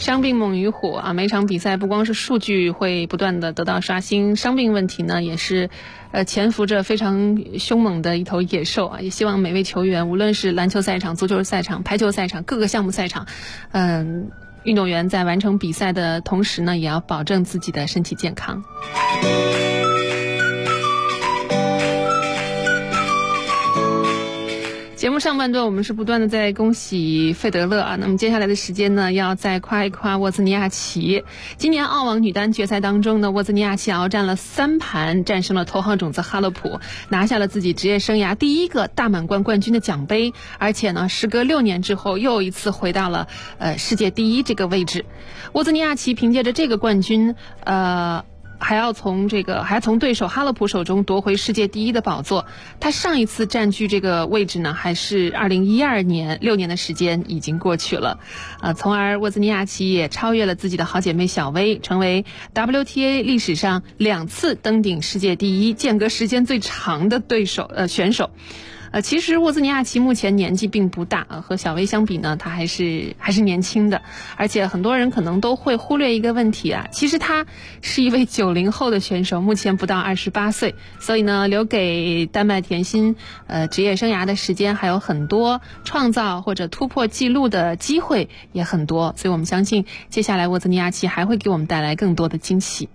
伤病猛于虎啊！每场比赛不光是数据会不断的得到刷新，伤病问题呢也是潜伏着非常凶猛的一头野兽啊！也希望每位球员，无论是篮球赛场、足球赛场、排球赛场，各个项目赛场，运动员在完成比赛的同时呢，也要保证自己的身体健康。节目上半段我们是不断的在恭喜费德勒啊，那么接下来的时间呢，要再夸一夸沃兹尼亚奇。今年澳网女单决赛当中呢，沃兹尼亚奇鏖战了3盘，战胜了头号种子哈勒普，拿下了自己职业生涯第一个大满贯冠军的奖杯，而且呢，时隔6年之后又一次回到了世界第一这个位置。沃兹尼亚奇凭借着这个冠军，还要从对手哈勒普手中夺回世界第一的宝座。他上一次占据这个位置呢，还是2012年，6年的时间已经过去了。从而沃兹尼亚奇也超越了自己的好姐妹小薇，成为 WTA 历史上2次登顶世界第一，间隔时间最长的选手。其实沃兹尼亚奇目前年纪并不大和小薇相比呢，她还是年轻的，而且很多人可能都会忽略一个问题啊，其实她是一位90后的选手，目前不到28岁，所以呢，留给丹麦甜心职业生涯的时间还有很多，创造或者突破纪录的机会也很多，所以我们相信接下来沃兹尼亚奇还会给我们带来更多的惊喜。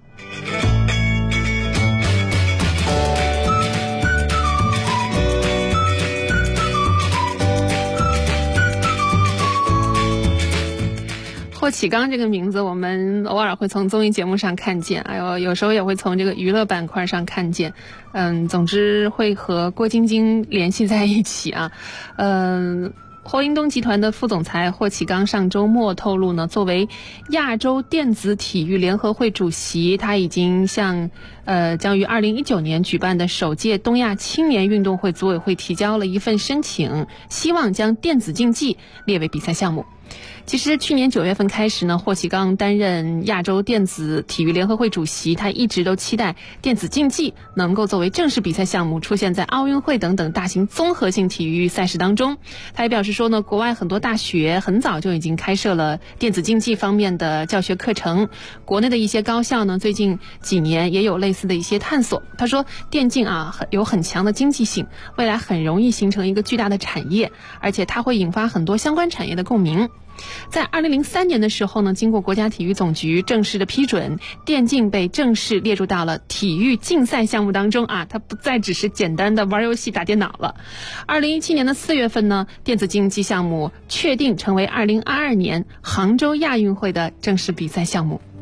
霍启刚这个名字我们偶尔会从综艺节目上看见，有时候也会从这个娱乐板块上看见，总之会和郭晶晶联系在一起啊。霍英东集团的副总裁霍启刚上周末透露呢，作为亚洲电子体育联合会主席，他已经向将于2019年举办的首届东亚青年运动会组委会提交了一份申请，希望将电子竞技列为比赛项目。其实去年9月份开始呢，霍启刚担任亚洲电子体育联合会主席，他一直都期待电子竞技能够作为正式比赛项目出现在奥运会等等大型综合性体育赛事当中。他也表示说呢，国外很多大学很早就已经开设了电子竞技方面的教学课程，国内的一些高校呢，最近几年也有类似的一些探索。他说电竞有很强的经济性，未来很容易形成一个巨大的产业，而且它会引发很多相关产业的共鸣。在2003年的时候呢，经过国家体育总局正式的批准，电竞被正式列入到了体育竞赛项目当中啊，它不再只是简单的玩游戏打电脑了。2017年的4月份呢，电子竞技项目确定成为2022年杭州亚运会的正式比赛项目。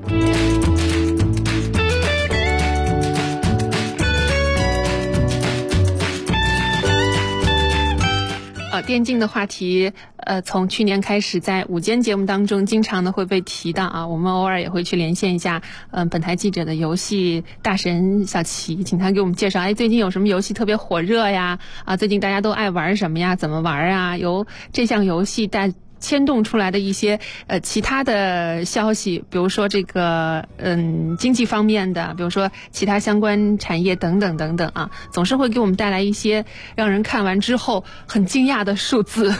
电竞的话题，从去年开始在午间节目当中经常的会被提到啊，我们偶尔也会去连线一下，本台记者的游戏大神小齐，请他给我们介绍，最近有什么游戏特别火热呀？最近大家都爱玩什么呀？怎么玩啊？由这项游戏牵动出来的一些其他的消息，比如说这个经济方面的，比如说其他相关产业等等等等啊，总是会给我们带来一些让人看完之后很惊讶的数字。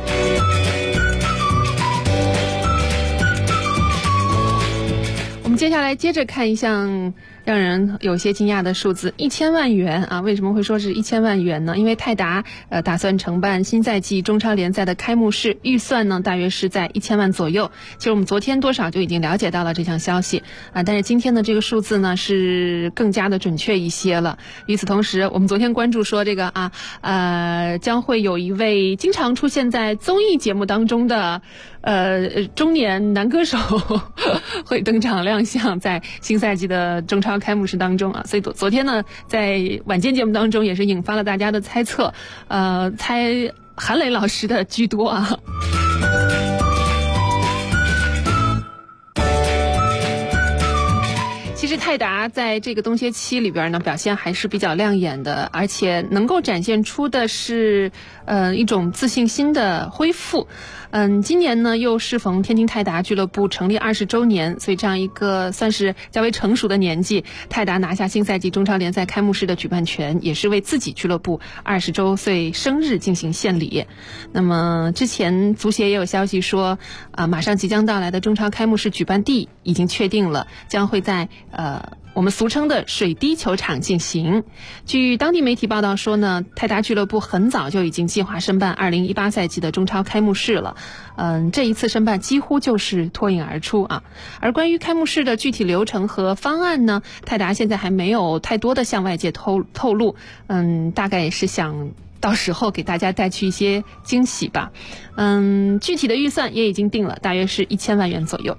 我们接下来接着看一项让人有些惊讶的数字，1000万元啊！为什么会说是1000万元呢？因为泰达打算承办新赛季中超联赛的开幕式，预算呢大约是在1000万左右。其实我们昨天多少就已经了解到了这项消息啊，但是今天的这个数字呢是更加的准确一些了。与此同时，我们昨天关注说这个将会有一位经常出现在综艺节目当中的中年男歌手会登场亮相在新赛季的中超开幕式当中啊，所以昨天呢，在晚间节目当中也是引发了大家的猜测，猜韩磊老师的居多啊。其实泰达在这个冬歇期里边呢，表现还是比较亮眼的，而且能够展现出的是一种自信心的恢复。 今年呢又适逢天津泰达俱乐部成立20周年，所以这样一个算是较为成熟的年纪，泰达拿下新赛季中超联赛开幕式的举办权，也是为自己俱乐部20周岁生日进行献礼。那么之前足协也有消息说，马上即将到来的中超开幕式举办地已经确定了，将会在我们俗称的水滴球场进行。据当地媒体报道说呢，泰达俱乐部很早就已经计划申办2018赛季的中超开幕式了。这一次申办几乎就是脱颖而出啊。而关于开幕式的具体流程和方案呢，泰达现在还没有太多的向外界透露。大概也是想到时候给大家带去一些惊喜吧。具体的预算也已经定了，大约是1000万元左右。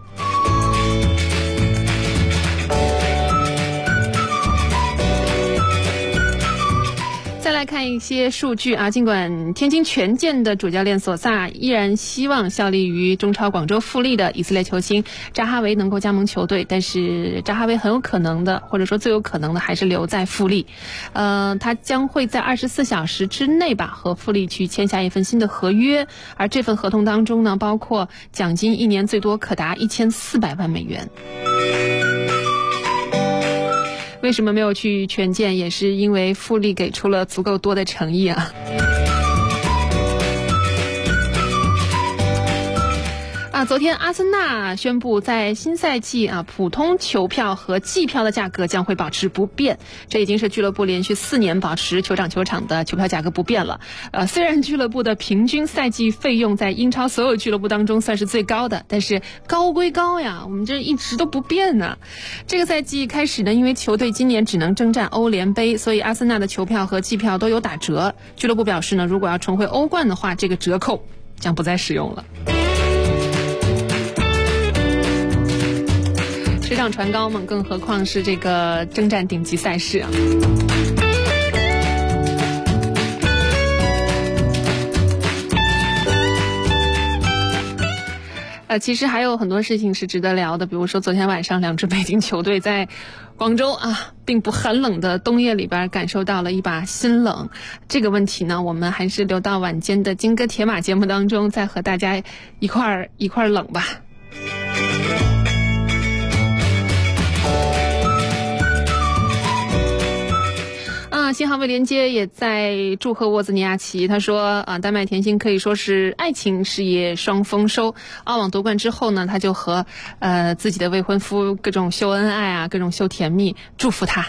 再来看一些数据啊，尽管天津权健的主教练索萨依然希望效力于中超广州富力的以色列球星扎哈维能够加盟球队，但是扎哈维很有可能的，或者说最有可能的还是留在富力。他将会在24小时之内吧和富力去签下一份新的合约，而这份合同当中呢，包括奖金1年最多可达1400万美元。为什么没有去权健，也是因为富力给出了足够多的诚意啊。昨天阿森纳宣布在新赛季普通球票和季票的价格将会保持不变，这已经是俱乐部连续4年保持球场的球票价格不变了。虽然俱乐部的平均赛季费用在英超所有俱乐部当中算是最高的，但是高归高呀，我们这一直都不变呢。这个赛季开始呢，因为球队今年只能征战欧联杯，所以阿森纳的球票和季票都有打折。俱乐部表示呢，如果要重回欧冠的话，这个折扣将不再使用了。水涨船高嘛，更何况是这个征战顶级赛事啊。其实还有很多事情是值得聊的，比如说昨天晚上2支北京球队在广州并不寒冷的冬夜里边感受到了一把新冷。这个问题呢，我们还是留到晚间的金戈铁马节目当中再和大家一块冷吧。新航卫连接也在祝贺沃兹尼亚奇，他说丹麦甜心可以说是爱情事业双丰收。澳网夺冠之后呢，他就和自己的未婚夫各种秀恩爱各种秀甜蜜，祝福他。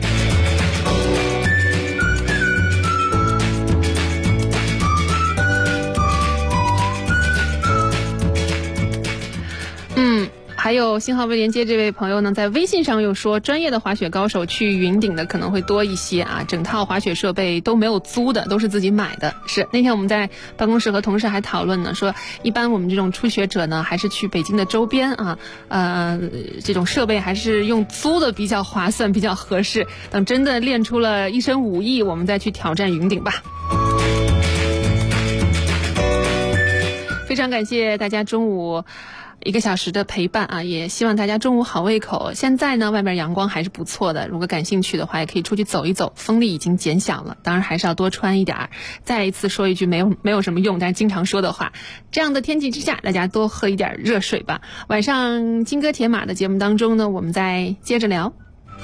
还有新航卫连接这位朋友呢，在微信上又说，专业的滑雪高手去云顶的可能会多一些整套滑雪设备都没有租的，都是自己买的。是那天我们在办公室和同事还讨论呢，说一般我们这种初学者呢，还是去北京的周边这种设备还是用租的比较划算，比较合适。等真的练出了一身武艺，我们再去挑战云顶吧。非常感谢大家中午1个小时的陪伴也希望大家中午好胃口。现在呢，外面阳光还是不错的，如果感兴趣的话，也可以出去走一走。风力已经减小了，当然还是要多穿一点。再一次说一句没有什么用，但是经常说的话，这样的天气之下，大家多喝一点热水吧。晚上金戈铁马的节目当中呢，我们再接着聊。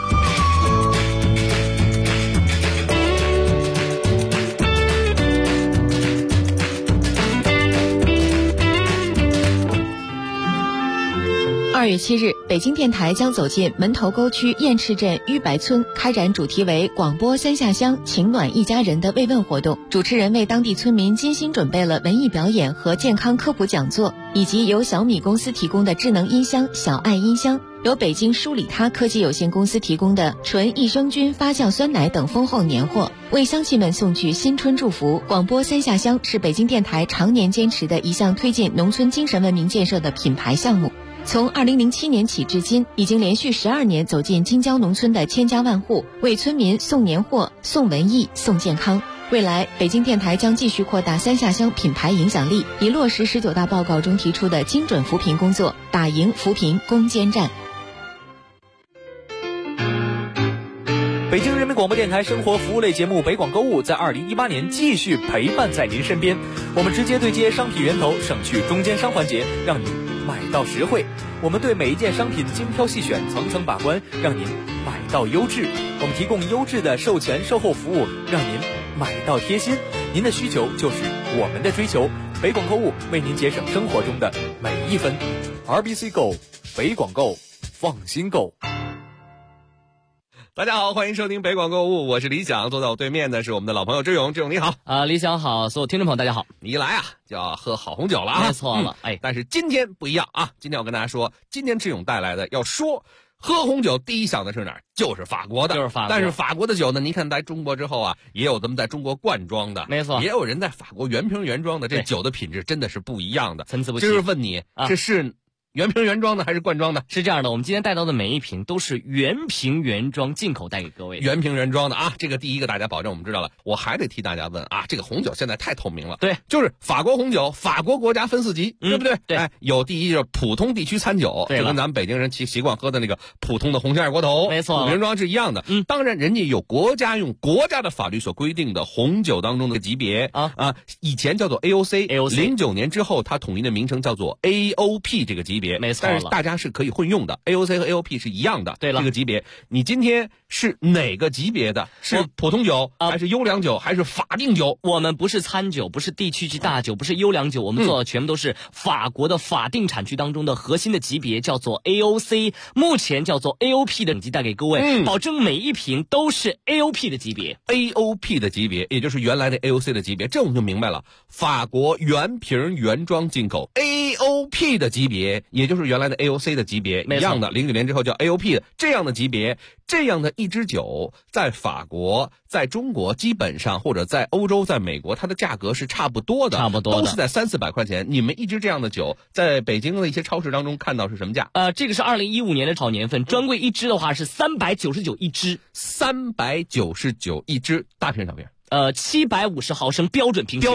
2月7日，北京电台将走进门头沟区雁翅镇于白村，开展主题为广播三下乡，情暖一家人的慰问活动。主持人为当地村民精心准备了文艺表演和健康科普讲座，以及由小米公司提供的智能音箱小爱音箱，由北京舒里他科技有限公司提供的纯益生菌发酵酸奶等丰厚年货，为乡亲们送去新春祝福。广播三下乡是北京电台常年坚持的一项推进农村精神文明建设的品牌项目。从2007年起至今，已经连续12年走进京郊农村的千家万户，为村民送年货、送文艺、送健康。未来，北京电台将继续扩大三下乡品牌影响力，以落实19大报告中提出的精准扶贫工作，打赢扶贫攻坚战。 北京人民广播电台生活服务类节目《北广购物》在2018年继续陪伴在您身边。我们直接对接商品源头，省去中间商环节，让您买到实惠。我们对每一件商品精挑细选，层层把关，让您买到优质。我们提供优质的售前售后服务，让您买到贴心。您的需求就是我们的追求。北广购物为您节省生活中的每一分。RBC Go， 北广购，放心购。 大家好，欢迎收听北广购物，我是李想，坐在我对面的是我们的老朋友志勇。志勇你好李想好，所有听众朋友大家好。 你一来啊就要喝好红酒了啊， 没错了， 但是今天不一样啊，今天我跟大家说，今天志勇带来的要说喝红酒第一想的是哪儿？就是法国的， 就是法国。 但是法国的酒呢，您看来中国之后啊，也有咱们在中国灌装的， 没错， 也有人在法国原瓶原装的，这酒的品质真的是不一样的， 参差不齐。 就是问你，这是原瓶原装的还是灌装的？ 是这样的，我们今天带到的每一瓶都是原瓶原装进口带给各位的。 原瓶原装的啊，这个第一个大家保证我们知道了。我还得替大家问啊，这个红酒现在太透明了。 对， 就是法国红酒，法国国家分4级，对不对？ 对， 有第一就是普通地区餐酒，就跟咱们北京人习惯喝的那个普通的红星二锅头， 没错， 原装是一样的。当然人家有国家用国家的法律所规定的红酒当中的级别以前叫做 AOC，09 年之后它统一的名称叫做 AOP 这个级别， 没错。 但是大家是可以混用的 ，AOC 和 AOP 是一样的。 对了， 这个级别，你今天是哪个级别的？是普通酒，还是优良酒，还是法定酒？ 我们不是餐酒，不是地区级大酒，不是优良酒，我们做的全部都是法国的法定产区当中的核心的级别，叫做 AOC， 目前叫做 AOP 的等级带给各位，保证每一瓶都是 AOP 的级别。 AOP 的级别，也就是原来的 AOC 的级别，这我们就明白了。法国原瓶原装进口 AOP 的级别，也就是原来的 AOC 的级别一样的，09年之后叫 AOP 的这样的级别，这样的一支酒在法国、在中国基本上或者在欧洲、在美国，它的价格是差不多的，都是在300-400块钱。你们一支这样的酒，在北京的一些超市当中看到是什么价？ 这个是2015年的好年份，专柜一支的话是399一支 ，399一支，大瓶小瓶。 750毫升标准瓶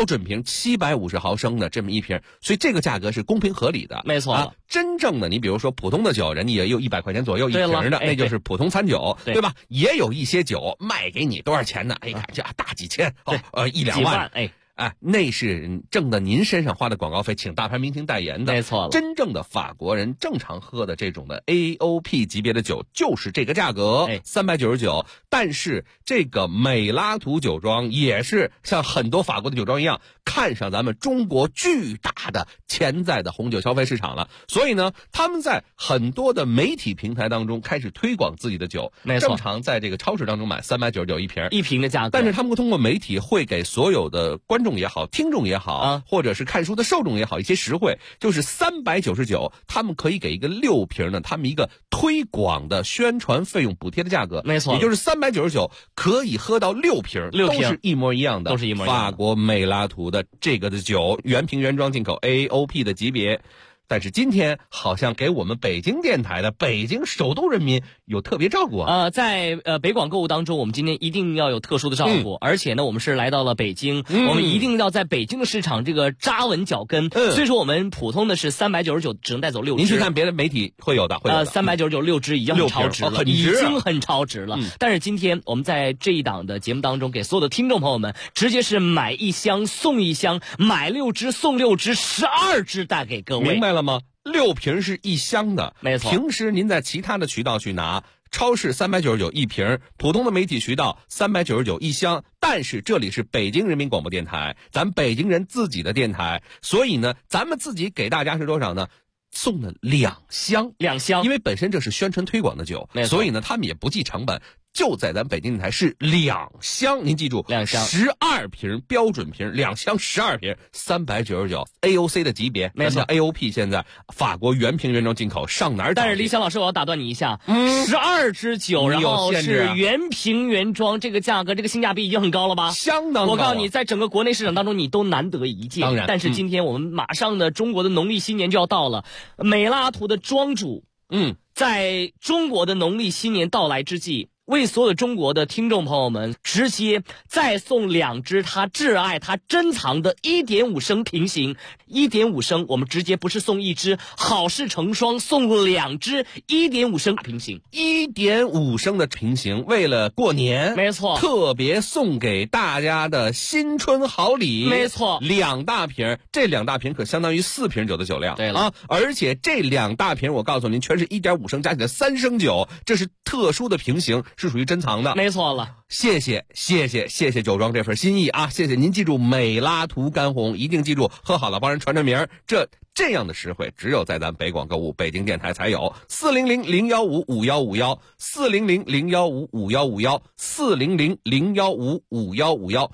750毫升的这么一瓶，所以这个价格是公平合理的， 没错。 真正的你比如说普通的酒，人家也有100块钱左右一瓶的，那就是普通餐酒，对吧？也有一些酒卖给你多少钱呢？这大几千，1-2万，那是挣的您身上花的广告费，请大牌明星代言的， 没错了。 真正的法国人正常喝的这种的 AOP 级别的酒就是这个价格，399。但是这个美拉图酒庄也是像很多法国的酒庄一样，看上咱们中国巨大的潜在的红酒消费市场了，所以呢，他们在很多的媒体平台当中开始推广自己的酒， 没错。 正常在这个超市当中买399一瓶的价格， 但是他们通过媒体会给所有的观众也好，听众也好，或者是看书的受众也好，一些实惠，就是399，他们可以给一个6瓶的，他们一个推广的宣传费用补贴的价格， 没错， 也就是399可以喝到6瓶，都是一模一样的， 都是一模一样的。 法国美拉图的这个的酒，原瓶原装进口 AOP 的级别。但是今天好像给我们北京电台的北京首都人民有特别照顾啊！ 在北广购物当中，我们今天一定要有特殊的照顾，而且呢，我们是来到了北京，我们一定要在北京的市场这个扎稳脚跟。所以说，我们普通的是399，只能带走6支。 您去看别的媒体会有的 ，399 6支已经很超值了，已经很超值了。但是今天我们在这一档的节目当中，给所有的听众朋友们，直接是买1箱送1箱，买6支送6支，12支带给各位。 明白了吗？6瓶是1箱的， 没错。 平时您在其他的渠道去拿，超市399一瓶，普通的媒体渠道399一箱。但是这里是北京人民广播电台，咱北京人自己的电台，所以呢，咱们自己给大家是多少呢？送了2箱，因为本身这是宣传推广的酒，所以呢，他们也不计成本。就在咱北京电台是2箱，您记住 ，2箱 12瓶标准瓶，2箱12瓶，399 AOC 的级别， 没错 ，AOP 现在法国原瓶原装进口，上哪儿找？ 但是李想老师，我要打断你一下，12支酒，然后是原瓶原装，这个价格，这个性价比已经很高了吧？ 相当高。 我告诉你，在整个国内市场当中，你都难得一见。 当然， 但是今天我们马上的中国的农历新年就要到了，美拉图的庄主，在中国的农历新年到来之际。 为所有中国的听众朋友们直接再送2支他挚爱他珍藏的 1.5 升平行，1.5升我们直接不是送1支，好事成双，送2支 1.5 升平行 ，1.5升的平行，为了过年， 没错， 特别送给大家的新春好礼， 没错 ，2大瓶，这2大瓶可相当于4瓶酒的酒量， 对了啊，而且这2大瓶我告诉您，全是1.5升加起来3升酒，这是特殊的平行，是属于珍藏的， 没错了。 谢谢酒庄这份心意啊！谢谢您，记住美拉图干红，一定记住，喝好了帮人传名，这样的实惠只有在咱北广购物北京电台才有。400-015-5151，400-015-5151，400-015-5151，399，12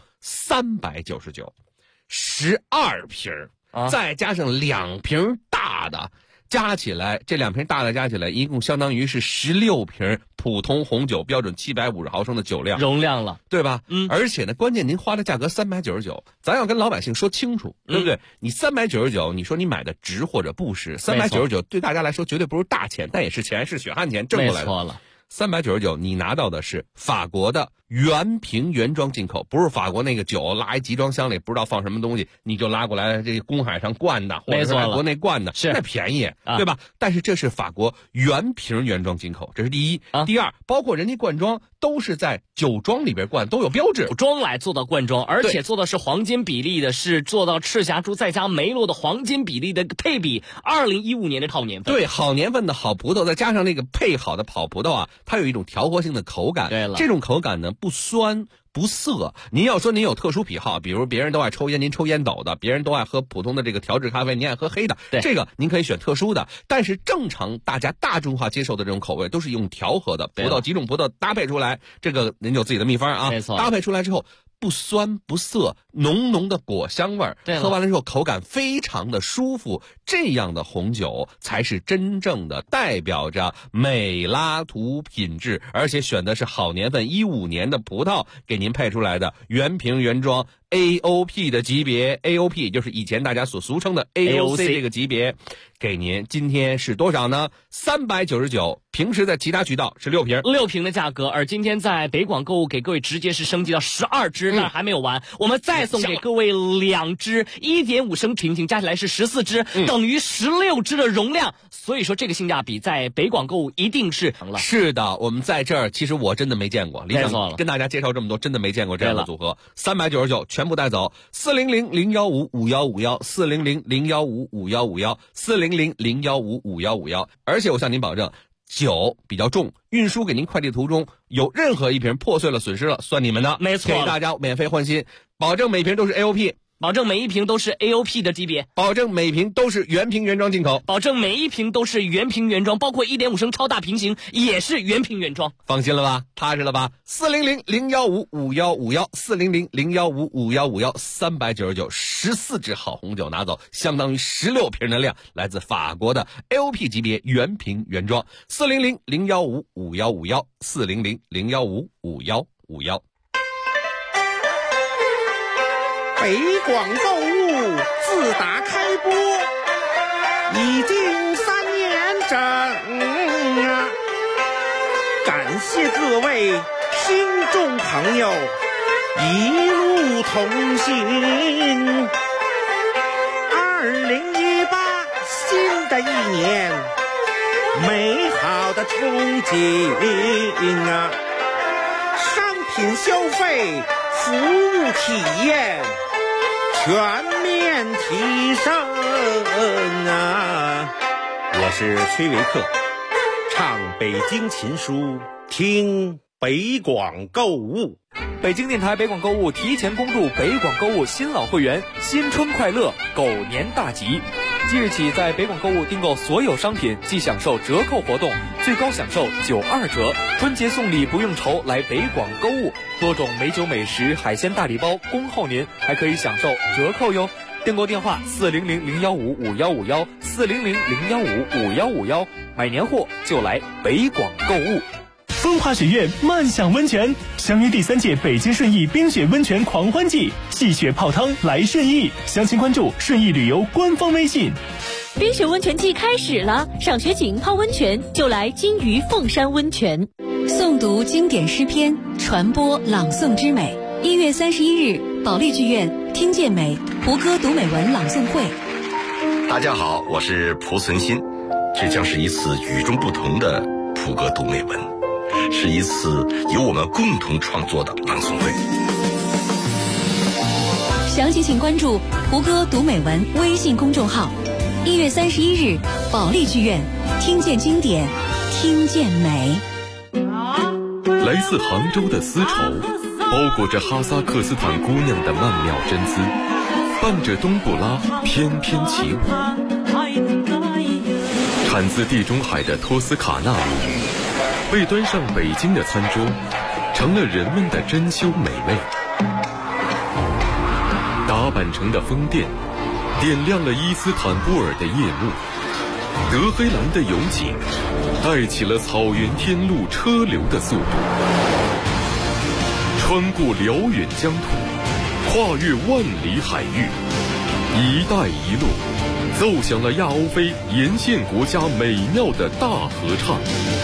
瓶，再加上2瓶大的。加起来，这2瓶大的加起来，一共相当于是16瓶普通红酒标准750毫升的酒量容量了， 对吧？而且呢，关键您花的价格399，咱要跟老百姓说清楚，对不对？你399，你说你买的值或者不值？399对大家来说绝对不是大钱，但也是钱，是血汗钱挣过来的。 没错了。 399，你拿到的是法国的原瓶原装进口，不是法国那个酒拉一集装箱里不知道放什么东西，你就拉过来这公海上灌的，或者是国内灌的，那便宜，对吧？但是这是法国原瓶原装进口，这是第一。第二，包括人家灌装都是在酒庄里边灌，都有标志， 酒庄来做到灌装，而且做的是黄金比例的，是做到赤霞珠再加梅洛的黄金比例的配比，2015年的好年份。 对，好年份的好葡萄，再加上那个配好的好葡萄啊，它有一种调和性的口感。 对了， 这种口感呢不酸不涩。您要说您有特殊癖好，比如别人都爱抽烟，您抽烟斗的；别人都爱喝普通的这个调制咖啡，您爱喝黑的。这个您可以选特殊的。但是正常大家大众化接受的这种口味，都是用调和的葡萄，几种葡萄搭配出来，这个您有自己的秘方啊。 没错， 搭配出来之后。不酸不涩，浓浓的果香味儿，喝完了之后口感非常的舒服，这样的红酒才是真正的代表着美拉图品质，而且选的是好年份15年的葡萄给您配出来的原瓶原装 AOP 的级别 ，AOP 就是以前大家所俗称的 AOC 这个级别，给您今天是多少呢？399，平时在其他渠道是6瓶 ，6瓶的价格，而今天在北广购物给各位直接是升级到12支，但还没有完，我们再送给各位2支1.5升平行，加起来是14支，等于16支的容量，所以说这个性价比在北广购物一定是成了。 是的，我们在这儿其实我真的没见过，李想跟大家介绍这么多，真的没见过这样的组合，399全部带走，400-015-5151，400-015-5151，400-015-5151，而且我向您保证，酒比较重，运输给您快递途中有任何一瓶破碎了损失了，算你们的， 没错， 给大家免费换新，保证每瓶都是 AOP。 保证每一瓶都是 AOP 的级别， 保证每瓶都是原瓶原装进口， 保证每一瓶都是原瓶原装，包括1.5升超大平行也是原瓶原装， 放心了吧，踏实了吧？400-015-5151，400-015-5151，399，14支好红酒拿走，相当于16瓶的量，来自法国的 AOP 级别原瓶原装，400-015-5151，400-015-5151。 北广购物自打开播已经3年整啊！感谢各位听众朋友一路同行。2018新的一年，美好的憧憬啊！商品消费，服务体验。全面提升啊！我是崔维克，唱北京琴书，听北广购物。 北京电台北广购物提前恭祝北广购物新老会员新春快乐，狗年大吉！即日起，在北广购物订购所有商品即享受折扣活动，最高享受92折。春节送礼不用愁，来北广购物，多种美酒美食、海鲜大礼包恭候您，还可以享受折扣哟。订购电话400-015-5151，400-015-5151，买年货就来北广购物。 风华雪苑漫享温泉，相约第3届北京顺义冰雪温泉狂欢季，戏雪泡汤来顺义，详情关注顺义旅游官方微信。 冰雪温泉季开始了，赏雪景泡温泉就来金鱼凤山温泉。 诵读经典诗篇，传播朗诵之美。1月31日，保利剧院听见美胡歌读美文朗诵会。 大家好，我是蒲存昕，这将是一次与众不同的蒲歌读美文，是一次由我们共同创作的朗诵会。 详情请关注胡歌读美文微信公众号。1月31日，保利剧院听见经典，听见美。 来自杭州的丝绸，包裹着哈萨克斯坦姑娘的曼妙真姿，伴着冬不拉翩翩起舞。产自地中海的托斯卡纳米，被端上北京的餐桌，成了人们的珍馐美味。打扮成的风电，点亮了伊斯坦布尔的夜幕。德黑兰的油井，带起了草原天路车流的速度。穿过辽远疆土，跨越万里海域，一带一路奏响了亚欧非沿线国家美妙的大合唱。